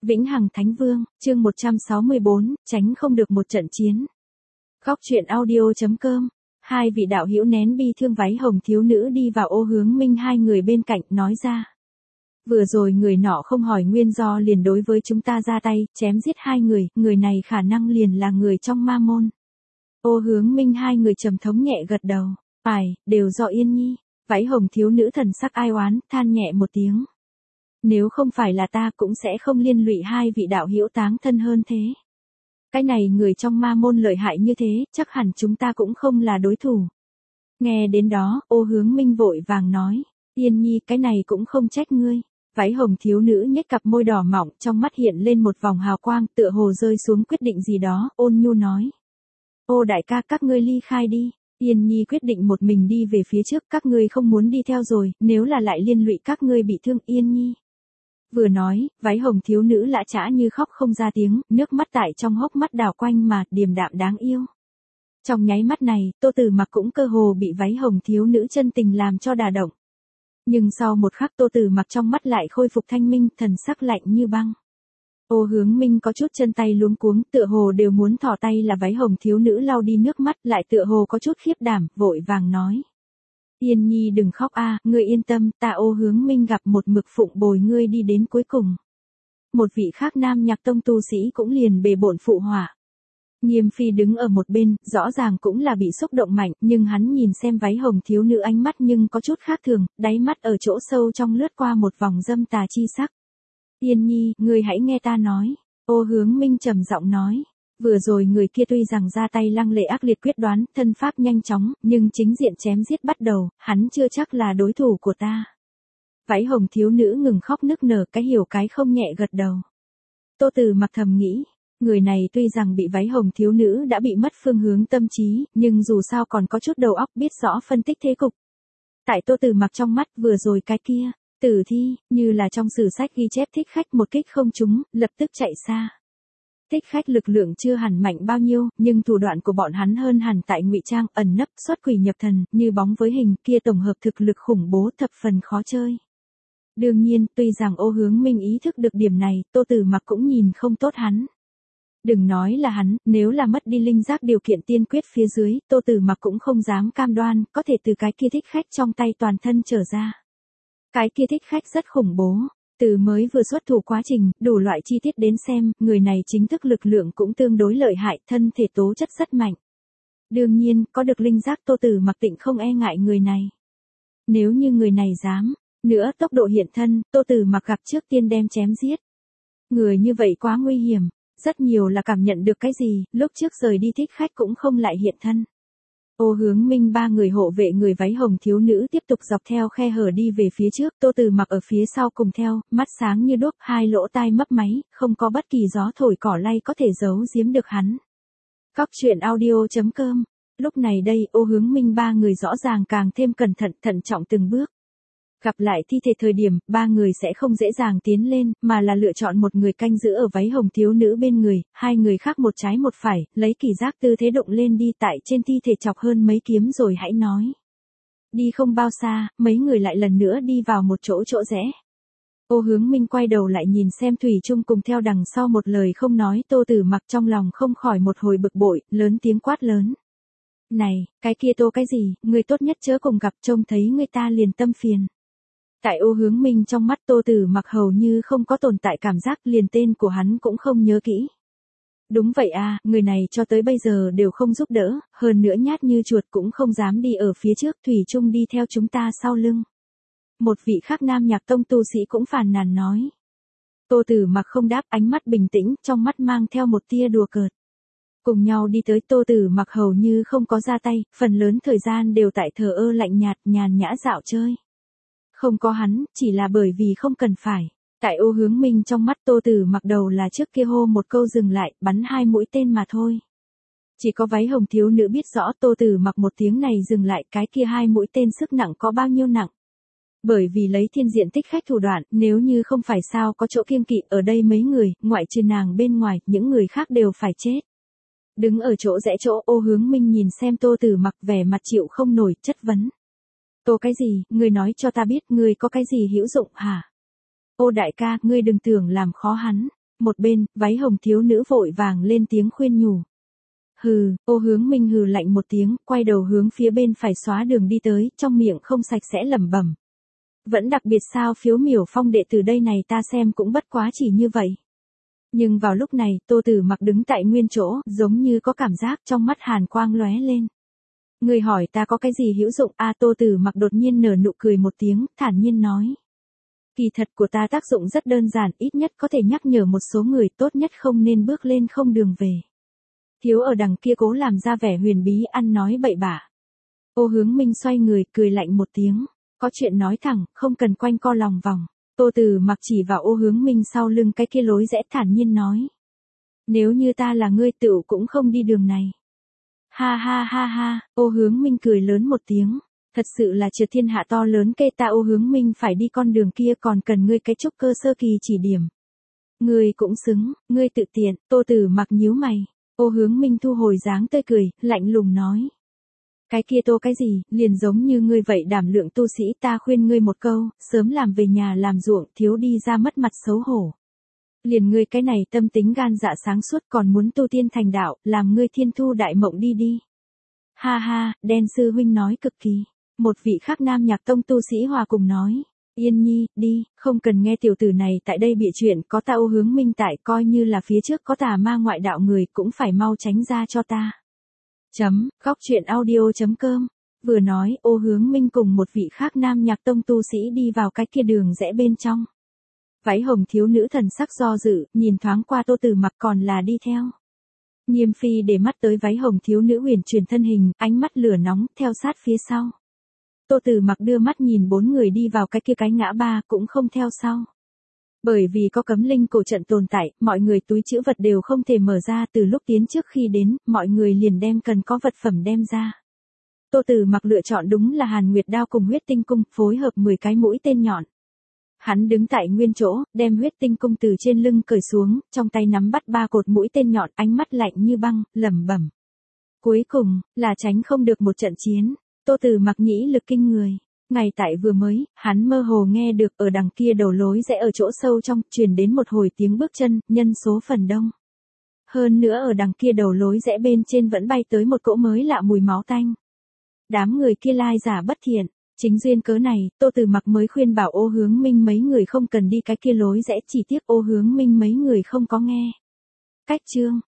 Vĩnh Hằng Thánh Vương, chương 164, tránh không được một trận chiến. Góc truyện audio.com. Hai vị đạo hữu nén bi thương váy hồng thiếu nữ đi vào Ô Hướng Minh hai người bên cạnh nói ra. Vừa rồi người nọ không hỏi nguyên do liền đối với chúng ta ra tay, chém giết hai người này khả năng liền là người trong ma môn. Ô Hướng Minh hai người trầm thống nhẹ gật đầu. Đều do Yên Nhi. Váy hồng thiếu nữ thần sắc ai oán, than nhẹ một tiếng. Nếu không phải là ta cũng sẽ không liên lụy hai vị đạo hữu táng thân hơn thế. Cái này người trong ma môn lợi hại như thế, chắc hẳn chúng ta cũng không là đối thủ. Nghe đến đó, Ô Hướng Minh vội vàng nói, Yên Nhi cái này cũng không trách ngươi. Váy hồng thiếu nữ nhếch cặp môi đỏ mọng, trong mắt hiện lên một vòng hào quang, tựa hồ rơi xuống quyết định gì đó, ôn nhu nói. Ô đại ca các ngươi ly khai đi. Yên Nhi quyết định một mình đi về phía trước, các ngươi không muốn đi theo rồi, nếu là lại liên lụy các ngươi bị thương Yên Nhi. Vừa nói, váy hồng thiếu nữ lã chã như khóc không ra tiếng, nước mắt tại trong hốc mắt đảo quanh mà, điềm đạm đáng yêu. Trong nháy mắt này, Tô Tử Mặc cũng cơ hồ bị váy hồng thiếu nữ chân tình làm cho đả động. Nhưng sau một khắc Tô Tử Mặc trong mắt lại khôi phục thanh minh, thần sắc lạnh như băng. Ô Hướng Minh có chút chân tay luống cuống, tựa hồ đều muốn thò tay là váy hồng thiếu nữ lau đi nước mắt, lại tựa hồ có chút khiếp đảm, vội vàng nói. Yên Nhi đừng khóc a, ngươi yên tâm, ta Ô Hướng Minh gặp một mực phụng bồi ngươi đi đến cuối cùng. Một vị khác nam nhạc tông tu sĩ cũng liền bề bộn phụ họa. Nghiêm Phi đứng ở một bên, rõ ràng cũng là bị xúc động mạnh, nhưng hắn nhìn xem váy hồng thiếu nữ ánh mắt nhưng có chút khác thường, đáy mắt ở chỗ sâu trong lướt qua một vòng dâm tà chi sắc. Yên Nhi, ngươi hãy nghe ta nói. Ô Hướng Minh trầm giọng nói. Vừa rồi người kia tuy rằng ra tay lăng lệ ác liệt quyết đoán, thân pháp nhanh chóng, nhưng chính diện chém giết bắt đầu, hắn chưa chắc là đối thủ của ta. Váy hồng thiếu nữ ngừng khóc nức nở, cái hiểu cái không nhẹ gật đầu. Tô Tử Mặc thầm nghĩ, người này tuy rằng bị váy hồng thiếu nữ đã bị mất phương hướng tâm trí, nhưng dù sao còn có chút đầu óc biết rõ phân tích thế cục. Tại Tô Tử Mặc trong mắt vừa rồi cái kia, tử thi, như là trong sử sách ghi chép thích khách một kích không trúng, lập tức chạy xa. Thích khách lực lượng chưa hẳn mạnh bao nhiêu, nhưng thủ đoạn của bọn hắn hơn hẳn tại ngụy trang, ẩn nấp, xuất quỷ nhập thần, như bóng với hình, kia tổng hợp thực lực khủng bố thập phần khó chơi. Đương nhiên, tuy rằng Ô Hướng Minh ý thức được điểm này, Tô Tử Mặc cũng nhìn không tốt hắn. Đừng nói là hắn, nếu là mất đi linh giác điều kiện tiên quyết phía dưới, Tô Tử Mặc cũng không dám cam đoan, có thể từ cái kia thích khách trong tay toàn thân trở ra. Cái kia thích khách rất khủng bố. Từ mới vừa xuất thủ quá trình, đủ loại chi tiết đến xem, người này chính thức lực lượng cũng tương đối lợi hại, thân thể tố chất rất mạnh. Đương nhiên, có được linh giác Tô Tử Mặc tịnh không e ngại người này. Nếu như người này dám, nữa tốc độ hiện thân, Tô Tử Mặc gặp trước tiên đem chém giết. Người như vậy quá nguy hiểm, rất nhiều là cảm nhận được cái gì, lúc trước rời đi thích khách cũng không lại hiện thân. Ô Hướng Minh ba người hộ vệ người váy hồng thiếu nữ tiếp tục dọc theo khe hở đi về phía trước, Tô Tử Mặc ở phía sau cùng theo, mắt sáng như đuốc, hai lỗ tai mấp máy, không có bất kỳ gió thổi cỏ lay có thể giấu giếm được hắn. Góc truyện audio.com. Lúc này đây, Ô Hướng Minh ba người rõ ràng càng thêm cẩn thận, thận trọng từng bước. Gặp lại thi thể thời điểm, ba người sẽ không dễ dàng tiến lên, mà là lựa chọn một người canh giữ ở váy hồng thiếu nữ bên người, hai người khác một trái một phải, lấy kỳ giác tư thế động lên đi tại trên thi thể chọc hơn mấy kiếm rồi hãy nói. Đi không bao xa, mấy người lại lần nữa đi vào một chỗ rẽ. Ô Hướng Minh quay đầu lại nhìn xem Thủy Trung cùng theo đằng sau một lời không nói, Tô Tử Mặc trong lòng không khỏi một hồi bực bội, lớn tiếng quát lớn. Này, cái kia Tô cái gì, người tốt nhất chớ cùng gặp, trông thấy người ta liền tâm phiền. Tại Ô Hướng Minh trong mắt Tô Tử Mặc hầu như không có tồn tại cảm giác, liền tên của hắn cũng không nhớ kỹ. Đúng vậy à, người này cho tới bây giờ đều không giúp đỡ, hơn nữa nhát như chuột cũng không dám đi ở phía trước, Thủy Chung đi theo chúng ta sau lưng. Một vị khác nam nhạc tông tu sĩ cũng phàn nàn nói. Tô Tử Mặc không đáp, ánh mắt bình tĩnh, trong mắt mang theo một tia đùa cợt. Cùng nhau đi tới, Tô Tử Mặc hầu như không có ra tay, phần lớn thời gian đều tại thờ ơ lạnh nhạt, nhàn nhã dạo chơi. Không có hắn, chỉ là bởi vì không cần phải. Tại Ô Hướng Minh trong mắt Tô Tử Mặc đầu là trước kia hô một câu dừng lại, bắn hai mũi tên mà thôi. Chỉ có váy hồng thiếu nữ biết rõ Tô Tử Mặc một tiếng này dừng lại, cái kia hai mũi tên sức nặng có bao nhiêu nặng. Bởi vì lấy thiên diện tích khách thủ đoạn, nếu như không phải sao có chỗ kiêng kỵ ở đây mấy người, ngoại trừ nàng bên ngoài, những người khác đều phải chết. Đứng ở chỗ rẽ chỗ, Ô Hướng Minh nhìn xem Tô Tử Mặc vẻ mặt chịu không nổi, chất vấn. Tô cái gì, ngươi nói cho ta biết, ngươi có cái gì hữu dụng hả? Ô đại ca, ngươi đừng tưởng làm khó hắn. Một bên, váy hồng thiếu nữ vội vàng lên tiếng khuyên nhủ. Hừ, Ô Hướng Minh hừ lạnh một tiếng, quay đầu hướng phía bên phải xóa đường đi tới, trong miệng không sạch sẽ lẩm bẩm. Vẫn đặc biệt sao Phiếu Miểu Phong đệ từ đây này ta xem cũng bất quá chỉ như vậy. Nhưng vào lúc này, Tô Tử Mặc đứng tại nguyên chỗ, giống như có cảm giác trong mắt hàn quang lóe lên. Người hỏi ta có cái gì hữu dụng Tô Tử Mặc đột nhiên nở nụ cười một tiếng, thản nhiên nói. Kỳ thật của ta tác dụng rất đơn giản, ít nhất có thể nhắc nhở một số người tốt nhất không nên bước lên không đường về. Thiếu ở đằng kia cố làm ra vẻ huyền bí ăn nói bậy bạ. Ô Hướng Minh xoay người cười lạnh một tiếng. Có chuyện nói thẳng, không cần quanh co lòng vòng. Tô Tử Mặc chỉ vào Ô Hướng Minh sau lưng cái kia lối rẽ thản nhiên nói. Nếu như ta là ngươi tựu cũng không đi đường này. Ha ha ha ha, Ô Hướng Minh cười lớn một tiếng. Thật sự là triệt thiên hạ to lớn kê ta Ô Hướng Minh phải đi con đường kia còn cần ngươi cái trúc cơ sơ kỳ chỉ điểm. Ngươi cũng xứng, ngươi tự tiện, Tô Tử Mặc nhíu mày. Ô Hướng Minh thu hồi dáng tươi cười, lạnh lùng nói. Cái kia tô cái gì, liền giống như ngươi vậy đảm lượng tu sĩ ta khuyên ngươi một câu, sớm làm về nhà làm ruộng, thiếu đi ra mất mặt xấu hổ. Liền ngươi cái này tâm tính gan dạ sáng suốt còn muốn tu tiên thành đạo, làm ngươi thiên thu đại mộng đi đi. Ha ha, đen sư huynh nói cực kỳ. Một vị khác nam nhạc tông tu sĩ hòa cùng nói. Yên nhi, đi, không cần nghe tiểu tử này tại đây bịa chuyện có ta Ô Hướng Minh tại coi như là phía trước có tà ma ngoại đạo người cũng phải mau tránh ra cho ta. Góc truyện audio.com. Vừa nói Ô Hướng Minh cùng một vị khác nam nhạc tông tu sĩ đi vào cái kia đường rẽ bên trong. Váy hồng thiếu nữ thần sắc do dự, nhìn thoáng qua Tô Tử Mặc còn là đi theo. Nghiêm phi để mắt tới váy hồng thiếu nữ huyền chuyển thân hình, ánh mắt lửa nóng, theo sát phía sau. Tô Tử Mặc đưa mắt nhìn bốn người đi vào cái kia cái ngã ba cũng không theo sau. Bởi vì có cấm linh cổ trận tồn tại, mọi người túi trữ vật đều không thể mở ra từ lúc tiến trước khi đến, mọi người liền đem cần có vật phẩm đem ra. Tô Tử Mặc lựa chọn đúng là Hàn Nguyệt đao cùng huyết tinh cung, phối hợp 10 cái mũi tên nhọn. Hắn đứng tại nguyên chỗ, đem huyết tinh cung từ trên lưng cởi xuống, trong tay nắm bắt 3 cột mũi tên nhọn, ánh mắt lạnh như băng, lẩm bẩm. Cuối cùng, là tránh không được một trận chiến. Tô Tử Mặc nhĩ lực kinh người. Ngày tại vừa mới, hắn mơ hồ nghe được ở đằng kia đầu lối rẽ ở chỗ sâu trong, truyền đến một hồi tiếng bước chân, nhân số phần đông. Hơn nữa ở đằng kia đầu lối rẽ bên trên vẫn bay tới một cỗ mới lạ mùi máu tanh. Đám người kia lai giả bất thiện. Chính duyên cớ này, Tô Tử Mặc mới khuyên bảo Ô Hướng Minh mấy người không cần đi cái kia lối rẽ, chỉ tiếc Ô Hướng Minh mấy người không có nghe. Cách chương.